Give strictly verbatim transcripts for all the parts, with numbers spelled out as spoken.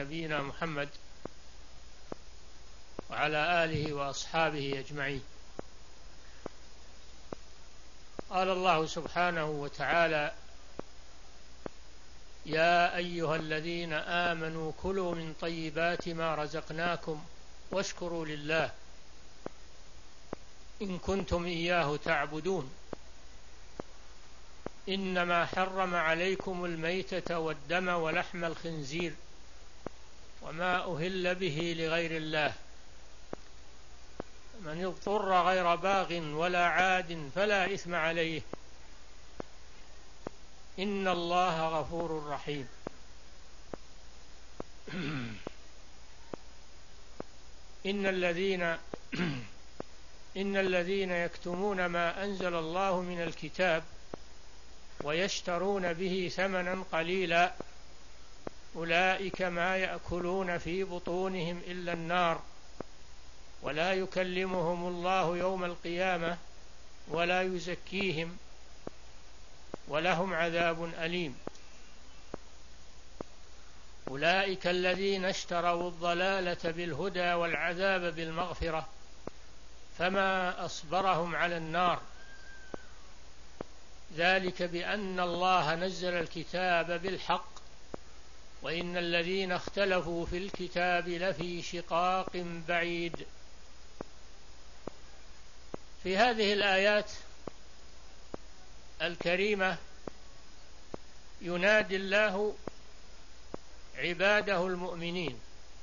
نبينا محمد وعلى آله وأصحابه أجمعين. قال الله سبحانه وتعالى: يا أيها الذين آمنوا كلوا من طيبات ما رزقناكم واشكروا لله إن كنتم إياه تعبدون إنما حرم عليكم الميتة والدم ولحم الخنزير وما أهل به لغير الله من اضطر غير باغ ولا عاد فلا إثم عليه إن الله غفور رحيم. إن الذين إن الذين يكتمون ما أنزل الله من الكتاب ويشترون به ثمنا قليلا أولئك ما يأكلون في بطونهم إلا النار ولا يكلمهم الله يوم القيامة ولا يزكيهم ولهم عذاب أليم. أولئك الذين اشتروا الضلالة بالهدى والعذاب بالمغفرة فما أصبرهم على النار ذلك بأن الله نزل الكتاب بالحق وإن الذين اختلفوا في الكتاب لفي شقاق بعيد. في هذه الآيات الكريمة ينادي الله عباده المؤمنين: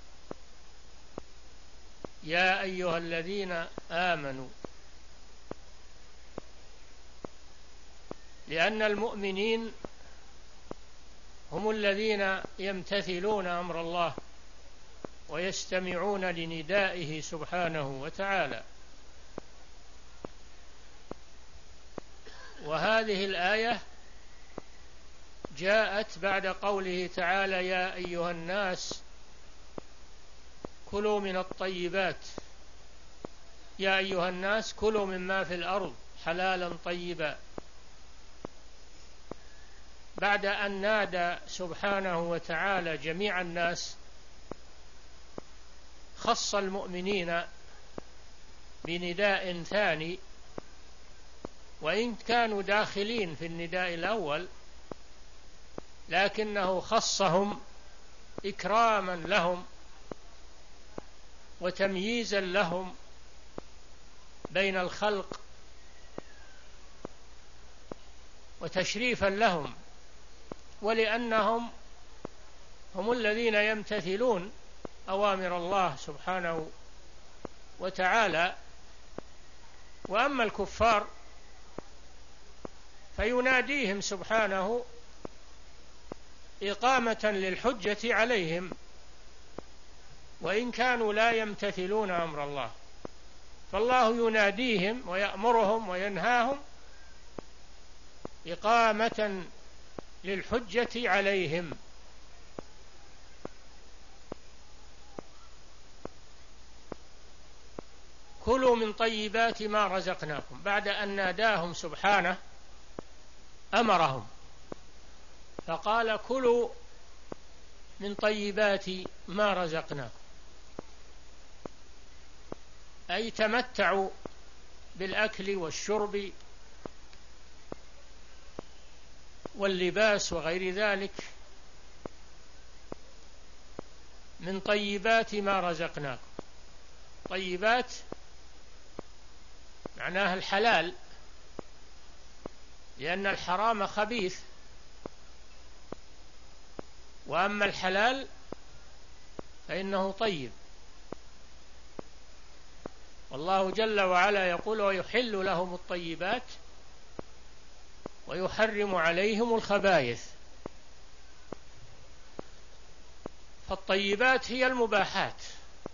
يا أيها الذين آمنوا، لأن المؤمنين هم الذين يمتثلون أمر الله ويستمعون لندائه سبحانه وتعالى. وهذه الآية جاءت بعد قوله تعالى: يا أيها الناس كلوا من الطيبات، يا أيها الناس كلوا مما في الأرض حلالا طيبا، بعد أن نادى سبحانه وتعالى جميع الناس خص المؤمنين بنداء ثاني، وإن كانوا داخلين في النداء الأول لكنه خصهم إكراما لهم وتمييزا لهم بين الخلق وتشريفا لهم، ولأنهم هم الذين يمتثلون أوامر الله سبحانه وتعالى. وأما الكفار فيناديهم سبحانه إقامة للحجة عليهم وإن كانوا لا يمتثلون أمر الله، فالله يناديهم ويأمرهم وينهاهم إقامة للحجة عليهم. كلوا من طيبات ما رزقناكم، بعد أن ناداهم سبحانه أمرهم فقال: كلوا من طيبات ما رزقناكم، أي تمتعوا بالأكل والشرب واللباس وغير ذلك من طيبات ما رزقناكم. طيبات معناها الحلال، لأن الحرام خبيث، وأما الحلال فإنه طيب. والله جل وعلا يقول: ويحل لهم الطيبات ويحرم عليهم الخبائث. فالطيبات هي المباحات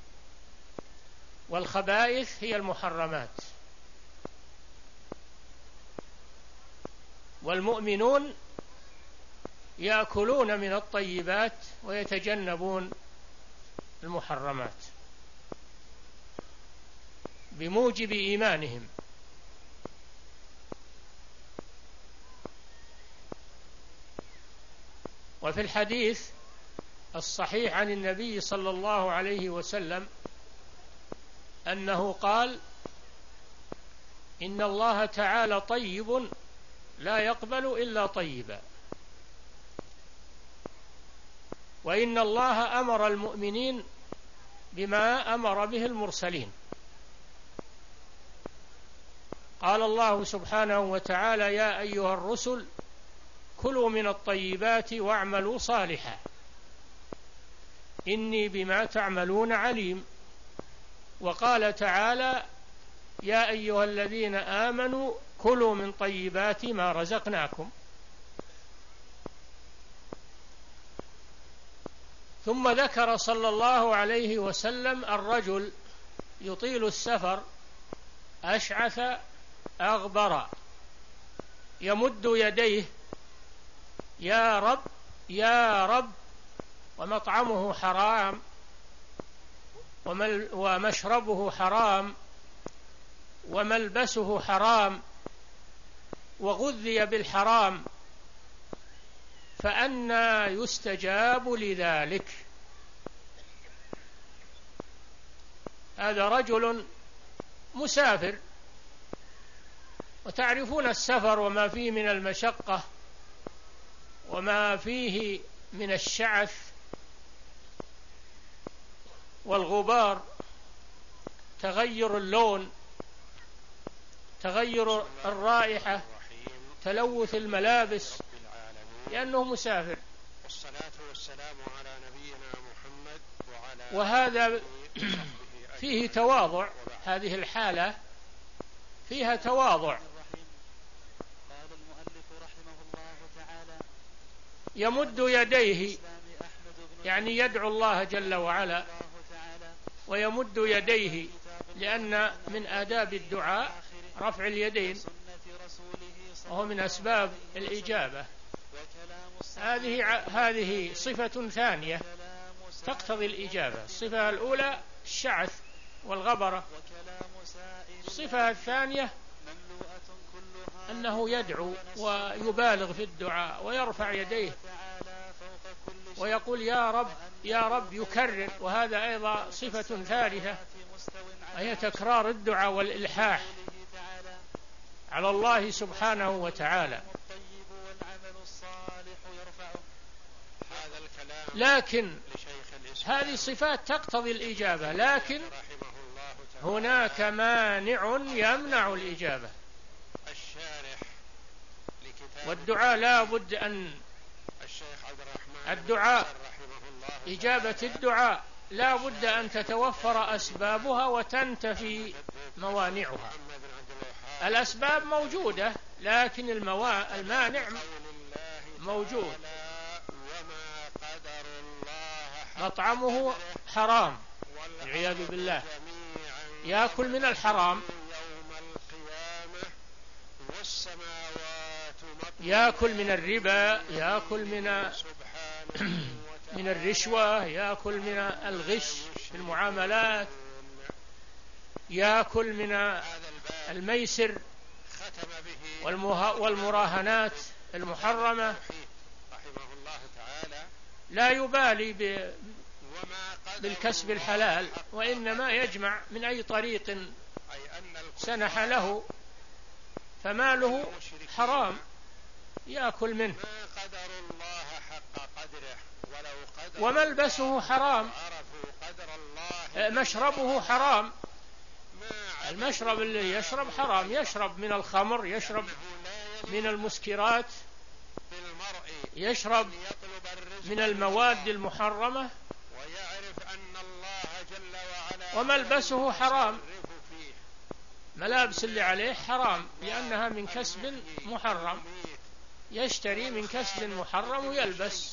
والخبائث هي المحرمات. والمؤمنون يأكلون من الطيبات ويتجنبون المحرمات بموجب إيمانهم. وفي الحديث الصحيح عن النبي صلى الله عليه وسلم أنه قال: إن الله تعالى طيب لا يقبل إلا طيبا، وإن الله أمر المؤمنين بما أمر به المرسلين. قال الله سبحانه وتعالى: يا أيها الرسل كلوا من الطيبات واعملوا صالحا إني بما تعملون عليم. وقال تعالى: يا أيها الذين آمنوا كلوا من طيبات ما رزقناكم. ثم ذكر صلى الله عليه وسلم الرجل يطيل السفر أشعث أغبر يمد يديه: يا رب يا رب، ومطعمه حرام ومشربه حرام وملبسه حرام وغذي بالحرام، فأنى يستجاب لذلك؟ هذا رجل مسافر، وتعرفون السفر وما فيه من المشقة وما فيه من الشعث والغبار، تغير اللون، تغير الرائحة، تلوث الملابس، لأنه مسافر. والصلاة والسلام على نبينا محمد وعلى وهذا فيه تواضع، هذه الحالة فيها تواضع. قال المؤلف رحمه الله تعالى: يمد يديه، يعني يدعو الله جل وعلا، ويمد يديه، لأن من آداب الدعاء رفع اليدين، وهو من أسباب الإجابة. هذه هذه صفة ثانية تقتضي الإجابة. الصفة الأولى الشعث والغبرة، الصفة الثانية أنه يدعو ويبالغ في الدعاء ويرفع يديه ويقول يا رب يا رب، يكرر. وهذا أيضا صفة ثالثة، وهي تكرار الدعاء والإلحاح على الله سبحانه وتعالى. لكن هذه صفات تقتضي الإجابة، لكن هناك مانع يمنع الإجابة. والدعاء لا بد أن الدعاء إجابة الدعاء لا بد أن تتوفر أسبابها وتنتفي موانعها. الأسباب موجودة، لكن الموا... المانع موجود. مطعمه حرام والعياذ بالله، يأكل من الحرام، يأكل من الربا، يأكل من من الرشوة، يأكل من الغش في المعاملات، يأكل من الميسر والمراهنات المحرمة. لا يبالي بالكسب الحلال، وإنما يجمع من أي طريق سنح له، فماله حرام يأكل منه. وملبسه حرام، مشربه حرام، المشرب اللي يشرب حرام، يشرب من الخمر، يشرب من المسكرات، يشرب من المواد المحرمة. وملبسه حرام، ملابس اللي عليه حرام، لأنها من كسب محرم، يشتري من كسب محرم ويلبس.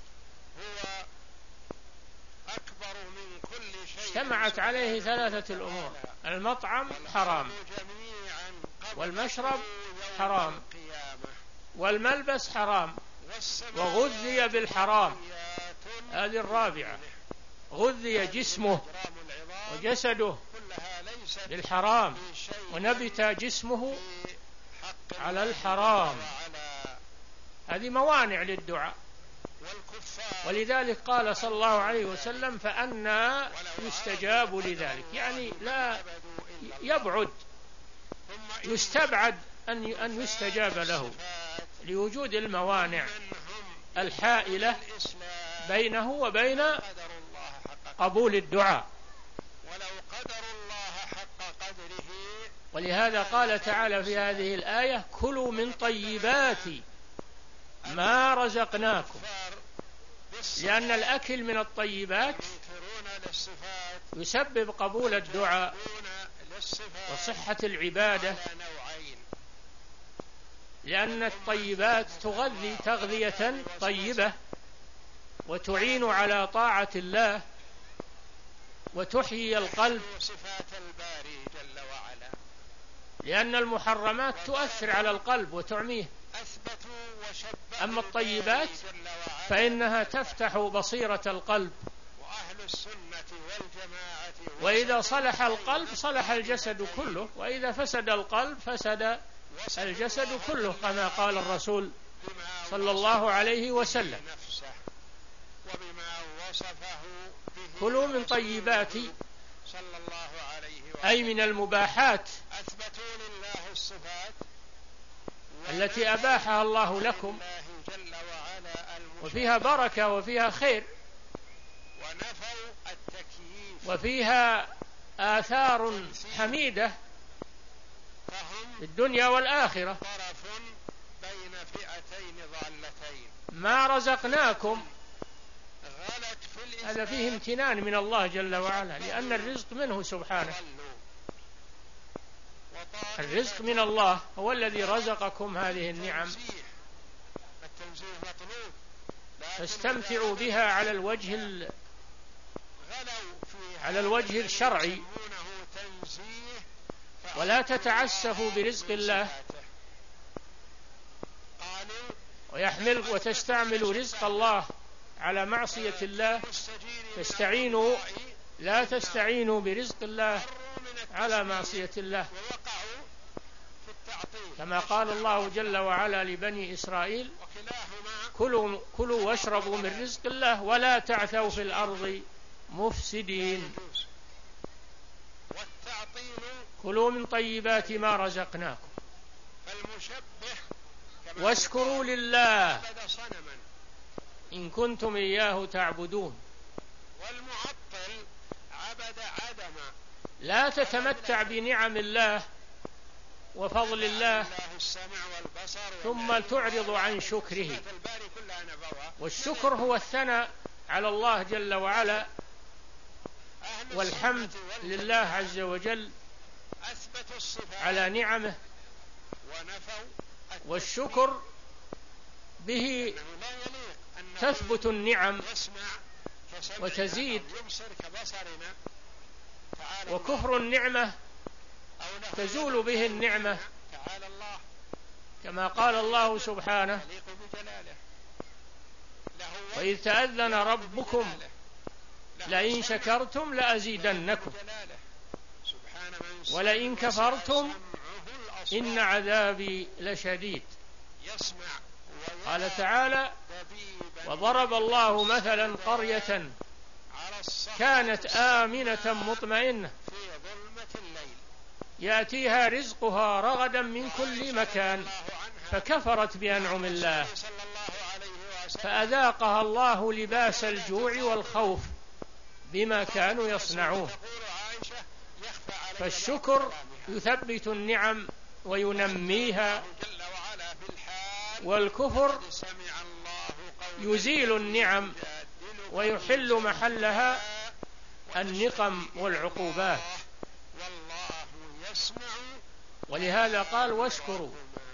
اجتمعت عليه ثلاثة الأمور: المطعم حرام، والمشرب حرام، والملبس حرام، وغذي بالحرام. هذه الرابعة، غذي جسمه وجسده بالحرام، ونبت جسمه على الحرام. هذه موانع للدعاء. ولذلك قال صلى الله عليه وسلم فأنى يستجاب لذلك، يعني لا يبعد، يستبعد أن يستجاب له لوجود الموانع الحائلة بينه وبين قبول الدعاء. ولهذا قال تعالى في هذه الآية كلوا من طيبات ما رزقناكم، لأن الأكل من الطيبات يسبب قبول الدعاء وصحة العبادة، لأن الطيبات تغذي تغذية طيبة وتعين على طاعة الله وتحيي القلب، لأن المحرمات تؤثر على القلب وتعميه، أما الطيبات فإنها تفتح بصيرة القلب، وإذا صلح القلب صلح الجسد كله، وإذا فسد القلب فسد الجسد كله، كما قال الرسول صلى الله عليه وسلم كلوا من طيبات، أي من المباحات التي أباحها الله لكم، وفيها بركة وفيها خير وفيها آثار حميدة في الدنيا والآخرة. ما رزقناكم هذا فيه امتنان من الله جل وعلا، لأن الرزق منه سبحانه، الرزق من الله، هو الذي رزقكم هذه النعم، فاستمتعوا بها على الوجه ال... على الوجه الشرعي، ولا تتعسفوا برزق الله ويحمل وتستعملوا رزق الله على معصية الله، تستعينوا لا تستعينوا برزق الله على معصية الله، كما قال الله جل وعلا لبني إسرائيل كلوا, كلوا واشربوا من رزق الله ولا تعثوا في الأرض مفسدين. كلوا من طيبات ما رزقناكم واشكروا لله إن كنتم إياه تعبدون. لا تتمتع بنعم الله وفضل الله ثم تعرض عن شكره، والشكر هو الثناء على الله جل وعلا والحمد لله عز وجل على نعمه، والشكر به تثبت النعم وتزيد، وكفر النعمة تزول به النعمة، كما قال الله سبحانه وإذ تأذن ربكم لئن شكرتم لأزيدنكم ولئن كفرتم إن عذابي لشديد. قال تعالى وضرب الله مثلا قرية كانت آمنة مطمئنة يأتيها رزقها رغدا من كل مكان فكفرت بأنعم الله فأذاقها الله لباس الجوع والخوف بما كانوا يصنعون. فالشكر يثبت النعم وينميها، والكفر يزيل النعم ويحل محلها النقم والعقوبات. ولهذا قال واشكروا،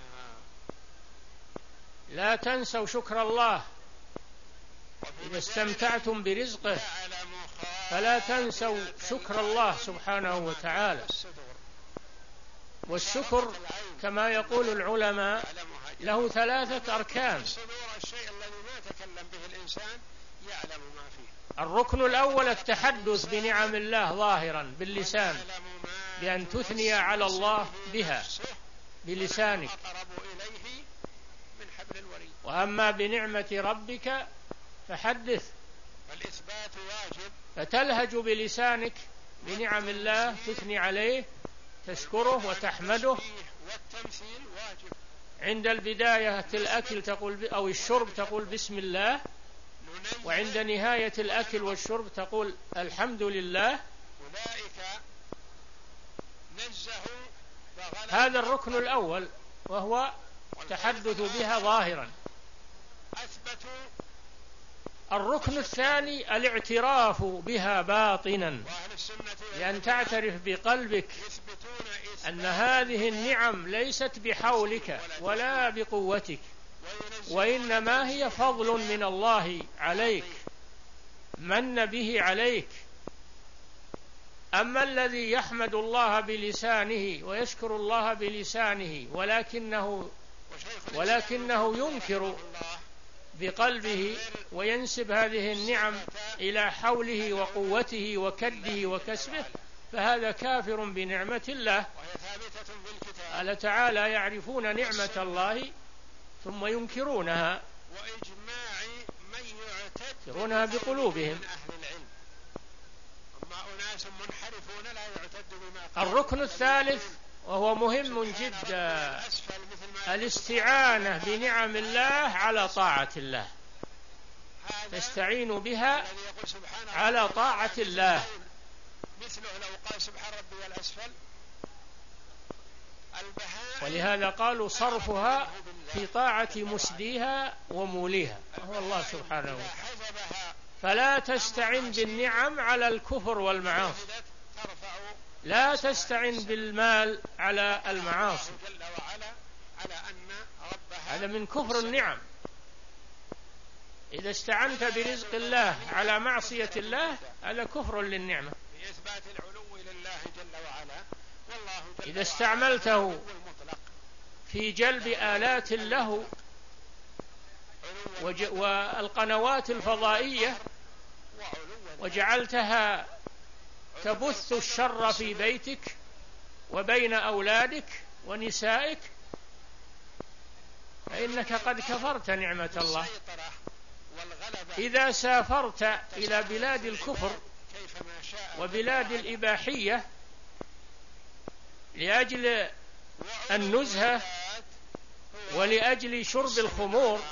لا تنسوا شكر الله إذا استمتعتم برزقه، فلا تنسوا شكر الله سبحانه وتعالى. والشكر كما يقول العلماء له ثلاثة أركان. الركن الأول التحدث بنعم الله ظاهرا باللسان، بأن تثني على الله بها بلسانك. وأما بنعمة ربك فحدث. فالإثبات واجب، فتلهج بلسانك بنعم الله، تثني عليه، تشكره وتحمده. والتمثيل واجب. عند البداية الأكل تقول أو الشرب تقول بسم الله، وعند نهاية الأكل والشرب تقول الحمد لله. أولئك نزهوا. هذا الركن الأول، وهو تحدث بها ظاهرا. أثبتوا. الركن الثاني الاعتراف بها باطنا، لأن تعترف بقلبك أن هذه النعم ليست بحولك ولا بقوتك، وإنما هي فضل من الله عليك، من به عليك. أما الذي يحمد الله بلسانه ويشكر الله بلسانه ولكنه ولكنه ينكر بقلبه وينسب هذه النعم إلى حوله وقوته وكده وكسبه، فهذا كافر بنعمة الله. قال تعالى: يعرفون نعمة الله ثم ينكرونها، ينكرونها بقلوبهم. الركن الثالث وهو مهم جدا، الاستعانة بنعم الله على طاعة الله، تستعين بها على طاعة الله. ولهذا قالوا صرفها في طاعة مسديها وموليها، وهو الله سبحانه وتعالى. فلا تستعن بالنعم على الكفر والمعاصي، لا تستعن بالمال على المعاصي، هذا من كفر النعم. إذا استعنت برزق الله على معصية الله هذا كفر للنعمة. إذا استعملته في جلب آلات له والقنوات الفضائية وجعلتها تبث الشر في بيتك وبين أولادك ونسائك، فإنك قد كفرت نعمة الله. إذا سافرت إلى بلاد الكفر وبلاد الإباحية لأجل النزهة ولأجل شرب الخمور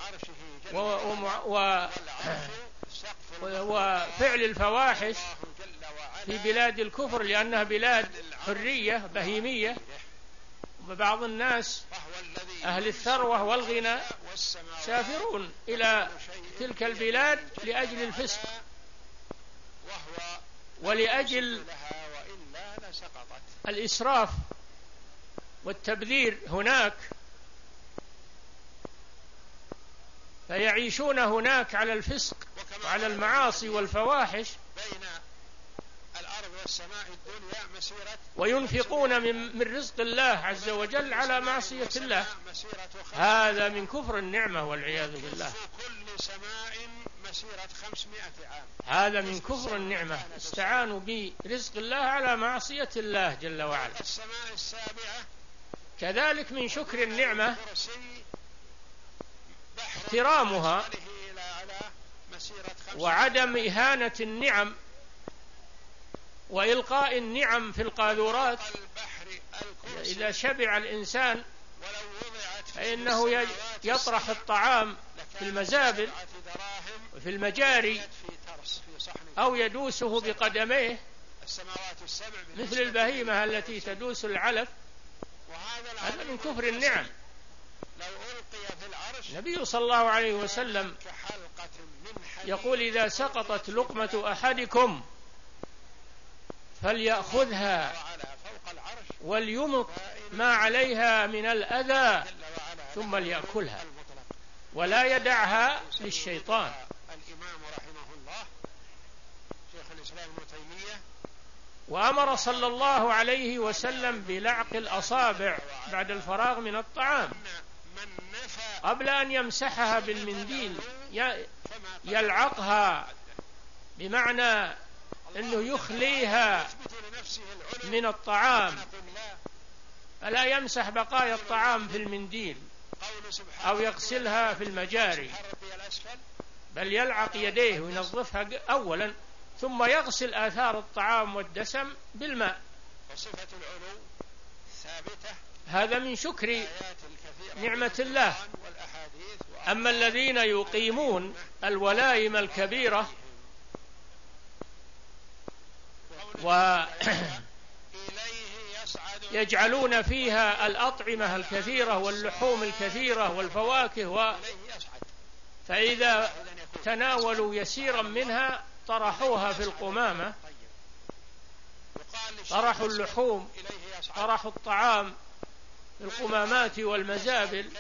وفعل الفواحش في بلاد الكفر، لأنها بلاد حرية بهيمية، وبعض الناس أهل الثروة والغنى سافرون إلى تلك البلاد لأجل الفسق ولأجل الإسراف والتبذير هناك، فيعيشون هناك على الفسق وعلى المعاصي والفواحش، وينفقون من رزق الله عز وجل على معصية الله. هذا من كفر النعمة والعياذ بالله، هذا من كفر النعمة. استعانوا برزق الله على معصية الله جل وعلا. كذلك من شكر النعمة احترامها وعدم إهانة النعم وإلقاء النعم في القاذورات. إذا شبع الإنسان فإنه يطرح الطعام في المزابل وفي المجاري أو يدوسه بقدميه مثل البهيمة التي تدوس العلف. هذا من كفر النعم. النبي صلى الله عليه وسلم يقول: إذا سقطت لقمة أحدكم فليأخذها وليمط ما عليها من الأذى ثم ليأكلها ولا يدعها للشيطان. وأمر صلى الله عليه وسلم بلعق الأصابع بعد الفراغ من الطعام قبل أن يمسحها بالمنديل، يلعقها بمعنى أنه يخليها من الطعام، فلا يمسح بقايا الطعام في المنديل أو يغسلها في المجاري، بل يلعق يديه وينظفها أولا ثم يغسل آثار الطعام والدسم بالماء. وصفة العلو ثابتة، هذا من شكر نعمة الله. أما الذين يقيمون الولائم الكبيرة ويجعلون فيها الأطعمة الكثيرة واللحوم الكثيرة والفواكه و... فإذا تناولوا يسيرا منها طرحوها في القمامة، طرحوا اللحوم، طرحوا الطعام في القمامات والمزابل،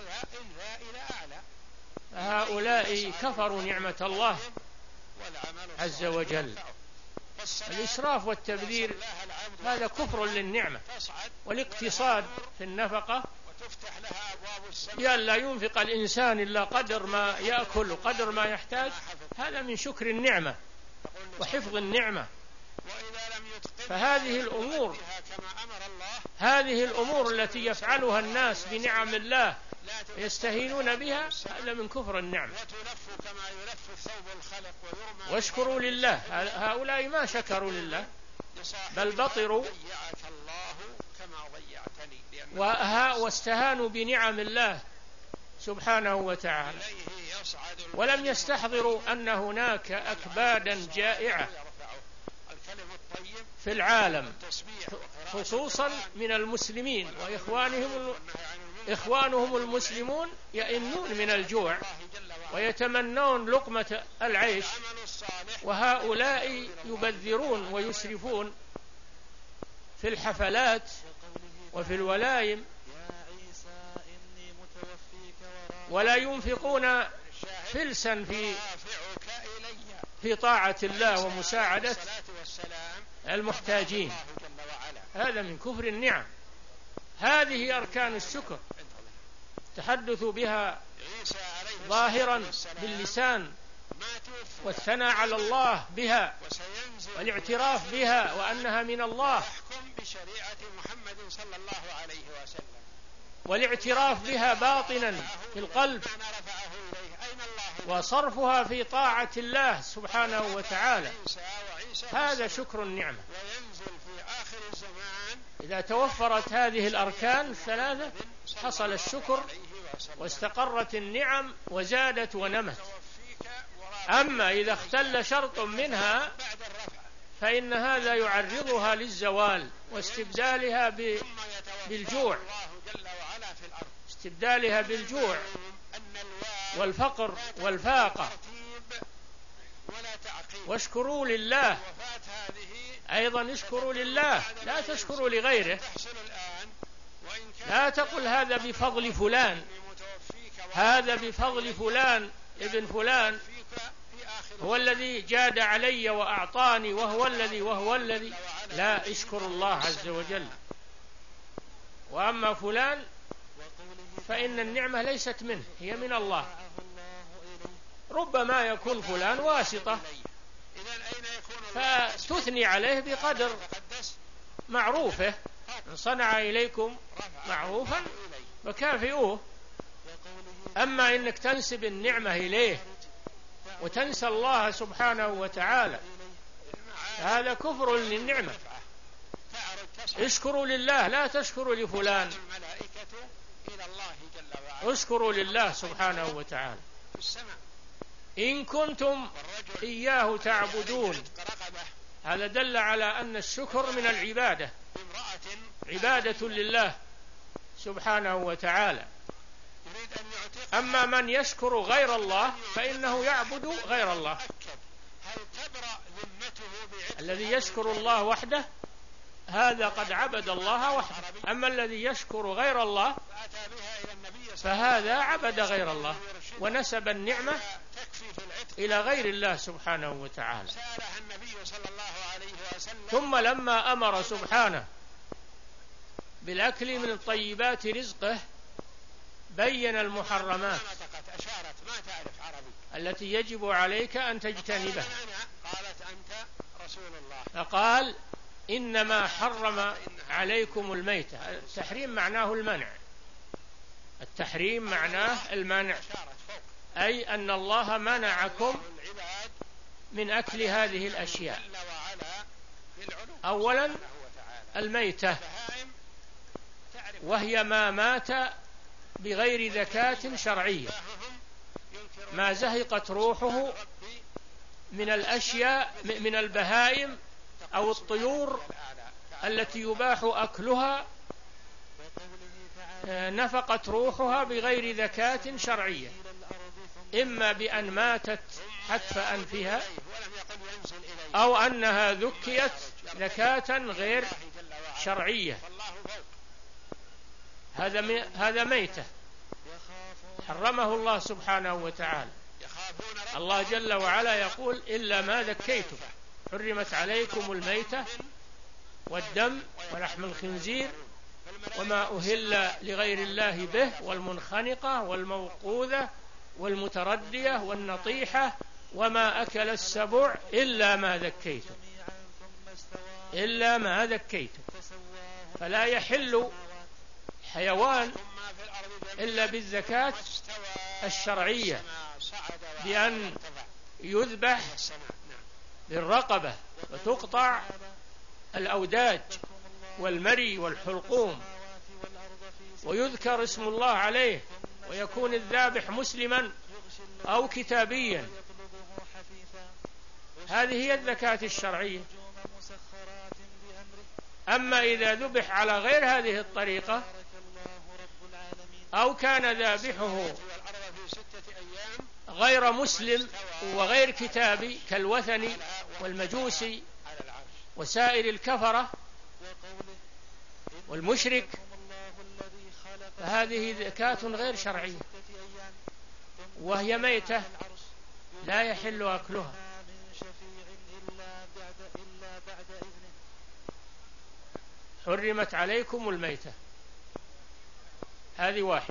هؤلاء كفروا نعمة الله عز وجل. الإسراف والتبذير هذا كفر للنعمة، والاقتصاد في النفقة بأن لا ينفق الإنسان إلا قدر ما يأكل وقدر ما يحتاج، هذا من شكر النعمة وحفظ النعمة. فهذه الأمور هذه الأمور التي يفعلها الناس بنعم الله يستهينون بها، هذا من كفر النعمة. واشكروا لله، هؤلاء ما شكروا لله بل بطروا واستهانوا بنعم الله سبحانه وتعالى، ولم يستحضروا أن هناك أكبادا جائعة في العالم خصوصا من المسلمين، وإخوانهم إخوانهم المسلمون يئنون من الجوع ويتمنون لقمة العيش، وهؤلاء يبذرون ويسرفون في الحفلات وفي الولائم، ولا ينفقون فلسا في في طاعة الله ومساعدة المحتاجين. هذا من كفر النعم. هذه أركان الشكر، التحدث بها ظاهرا باللسان، والثناء على الله بها، والاعتراف بها وأنها من الله، والاعتراف بها باطنا في القلب، وصرفها في طاعة الله سبحانه وتعالى، هذا شكر النعمة. إذا توفرت هذه الأركان الثلاثة حصل الشكر واستقرت النعم وزادت ونمت. أما إذا اختل شرط منها فإن هذا يعرضها للزوال واستبدالها بالجوع استبدالها بالجوع والفقر والفاقة. واشكروا لله، أيضا اشكروا لله، لا تشكروا لغيره. لا تقل هذا بفضل فلان، هذا بفضل فلان ابن فلان، هو الذي جاد علي وأعطاني، وهو الذي وهو الذي لا، اشكر الله عز وجل. وأما فلان فإن النعمة ليست منه، هي من الله. ربما يكون فلان واسطة فتثني عليه بقدر معروفه، إن صنع إليكم معروفا فكافئوه. أما إنك تنسب النعمة إليه وتنسى الله سبحانه وتعالى، هذا كفر للنعمة. اشكروا لله، لا تشكروا لفلان، اشكروا لله سبحانه وتعالى. إن كنتم إياه تعبدون، هذا دل على أن الشكر من العبادة، عبادة لله سبحانه وتعالى. أما من يشكر غير الله فإنه يعبد غير الله. الذي يشكر الله وحده هذا قد عبد الله وحده، أما الذي يشكر غير الله فهذا عبد غير الله ونسب النعمة إلى غير الله سبحانه وتعالى. ثم لما أمر سبحانه بالأكل من الطيبات رزقه بين المحرمات التي يجب عليك أن تجتنبها، فقال إنما حرم عليكم الميتة. التحريم معناه المنع، التحريم معناه المنع، أي أن الله منعكم من أكل هذه الأشياء. أولا الميتة، وهي ما مات بغير زكاة شرعية، ما زهقت روحه من الأشياء من البهائم أو الطيور التي يباح أكلها، نفقت روحها بغير زكاة شرعية، إما بأن ماتت حتف أنفها أو أنها ذكيت زكاة غير شرعية. هذا هذا ميتة حرمه الله سبحانه وتعالى. الله جل وعلا يقول: إلا ما ذكيتم، حرمت عليكم الميتة والدم ولحم الخنزير وما أهل لغير الله به والمنخنقة والموقوذة والمتردية والنطيحة وما أكل السبع إلا ما ذكيتم، إلا ما ذكيتم. فلا يحل حيوان إلا بالزكاة الشرعية، بأن يذبح بالرقبة وتقطع الأوداج والمري والحلقوم ويذكر اسم الله عليه، ويكون الذابح مسلما أو كتابيا. هذه هي الزكاة الشرعية. أما إذا ذبح على غير هذه الطريقة أو كان ذابحه غير مسلم وغير كتابي كالوثني والمجوسي وسائر الكفرة والمشرك، فهذه زكاة غير شرعية وهي ميتة لا يحل أكلها. حرمت عليكم الميتة، هذه واحدة،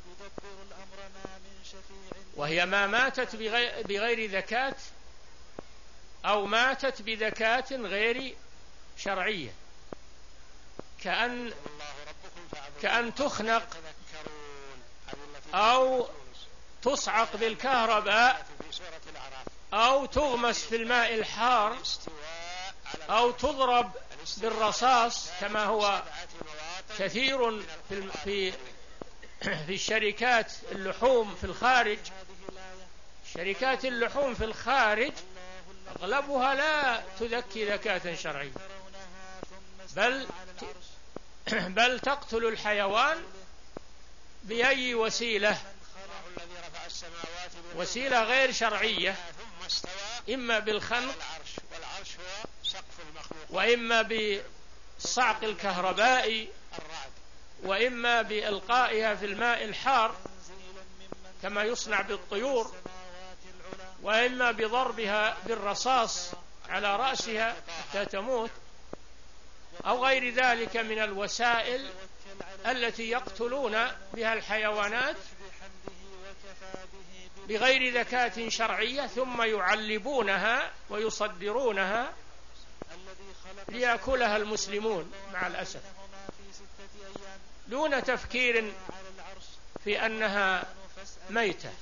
وهي ما ماتت بغير زكاة أو ماتت بزكاة غير شرعية، كأن كأن تخنق أو تصعق بالكهرباء أو تغمس في الماء الحار أو تضرب بالرصاص، كما هو كثير في في في الشركات اللحوم في الخارج. شركات اللحوم في الخارج أغلبها لا تزكي زكاة شرعية، بل بل تقتل الحيوان بأي وسيلة، وسيلة غير شرعية، إما بالخنق وإما بالصعق الكهربائي وإما بإلقائها في الماء الحار كما يصنع بالطيور، وإما بضربها بالرصاص على رأسها حتى تموت، أو غير ذلك من الوسائل التي يقتلون بها الحيوانات بغير زكاة شرعية، ثم يعلبونها ويصدرونها ليأكلها المسلمون مع الأسف، دون تفكير في أنها ميتة.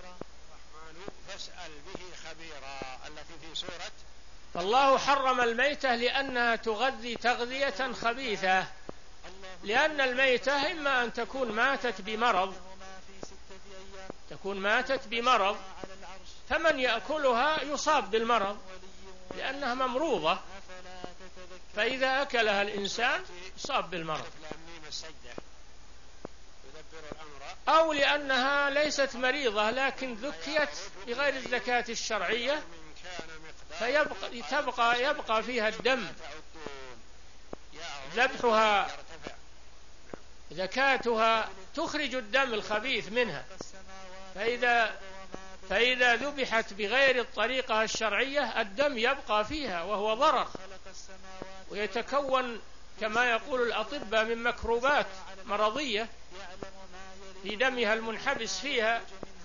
فالله حرم الميتة لأنها تغذي تغذية خبيثة، لأن الميتة إما أن تكون ماتت بمرض تكون ماتت بمرض فمن يأكلها يصاب بالمرض لأنها ممروضة، فإذا أكلها الإنسان يصاب بالمرض، أو لأنها ليست مريضة لكن ذكيت بغير الزكاة الشرعية فيبقى تبقى يبقى فيها الدم، ذبحها زكاتها تخرج الدم الخبيث منها، فإذا فإذا ذبحت بغير الطريقة الشرعية الدم يبقى فيها وهو ضرر، ويتكون كما يقول الأطباء من ميكروبات مرضية في دمها المنحبس فيها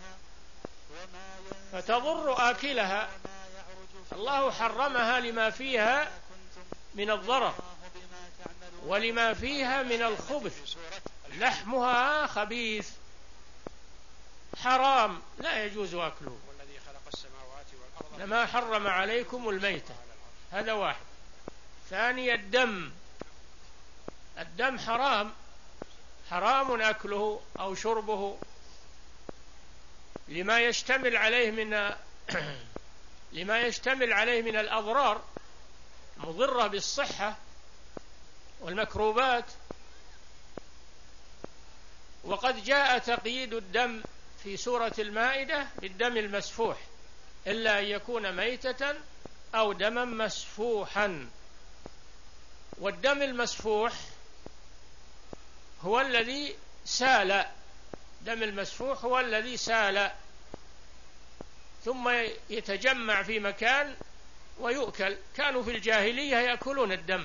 فتضر آكلها. الله حرمها لما فيها من الضرر ولما فيها من الخبث، لحمها خبيث حرام لا يجوز أكله. والذي خلق السماوات والأرض ما حرم عليكم الميتة، هذا واحد. ثاني الدم، الدم حرام، حرام أكله أو شربه لما يشتمل عليه من لما يشتمل عليه من الأضرار مضرة بالصحة والمكروبات. وقد جاء تقييد الدم في سورة المائدة بالدم المسفوح، إلا أن يكون ميتة أو دما مسفوحا. والدم المسفوح هو الذي سال، دم المسفوح هو الذي سال ثم يتجمع في مكان ويؤكل. كانوا في الجاهلية يأكلون الدم.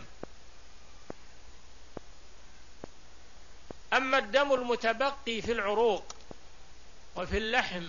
أما الدم المتبقي في العروق وفي اللحم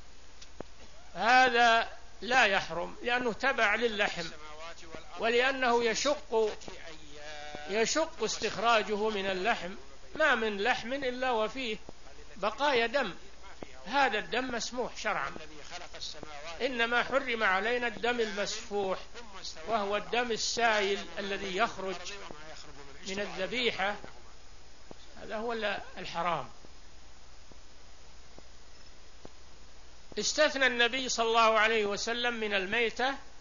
هذا لا يحرم، لأنه تبع للحم، ولأنه يشق يشق استخراجه من اللحم. ما من لحم إلا وفيه بقايا دم، هذا الدم مسموح شرعا. إنما حرم علينا الدم المسفوح، وهو الدم السائل الذي يخرج من الذبيحة، هذا هو الحرام. استثنى النبي صلى الله عليه وسلم من الميتة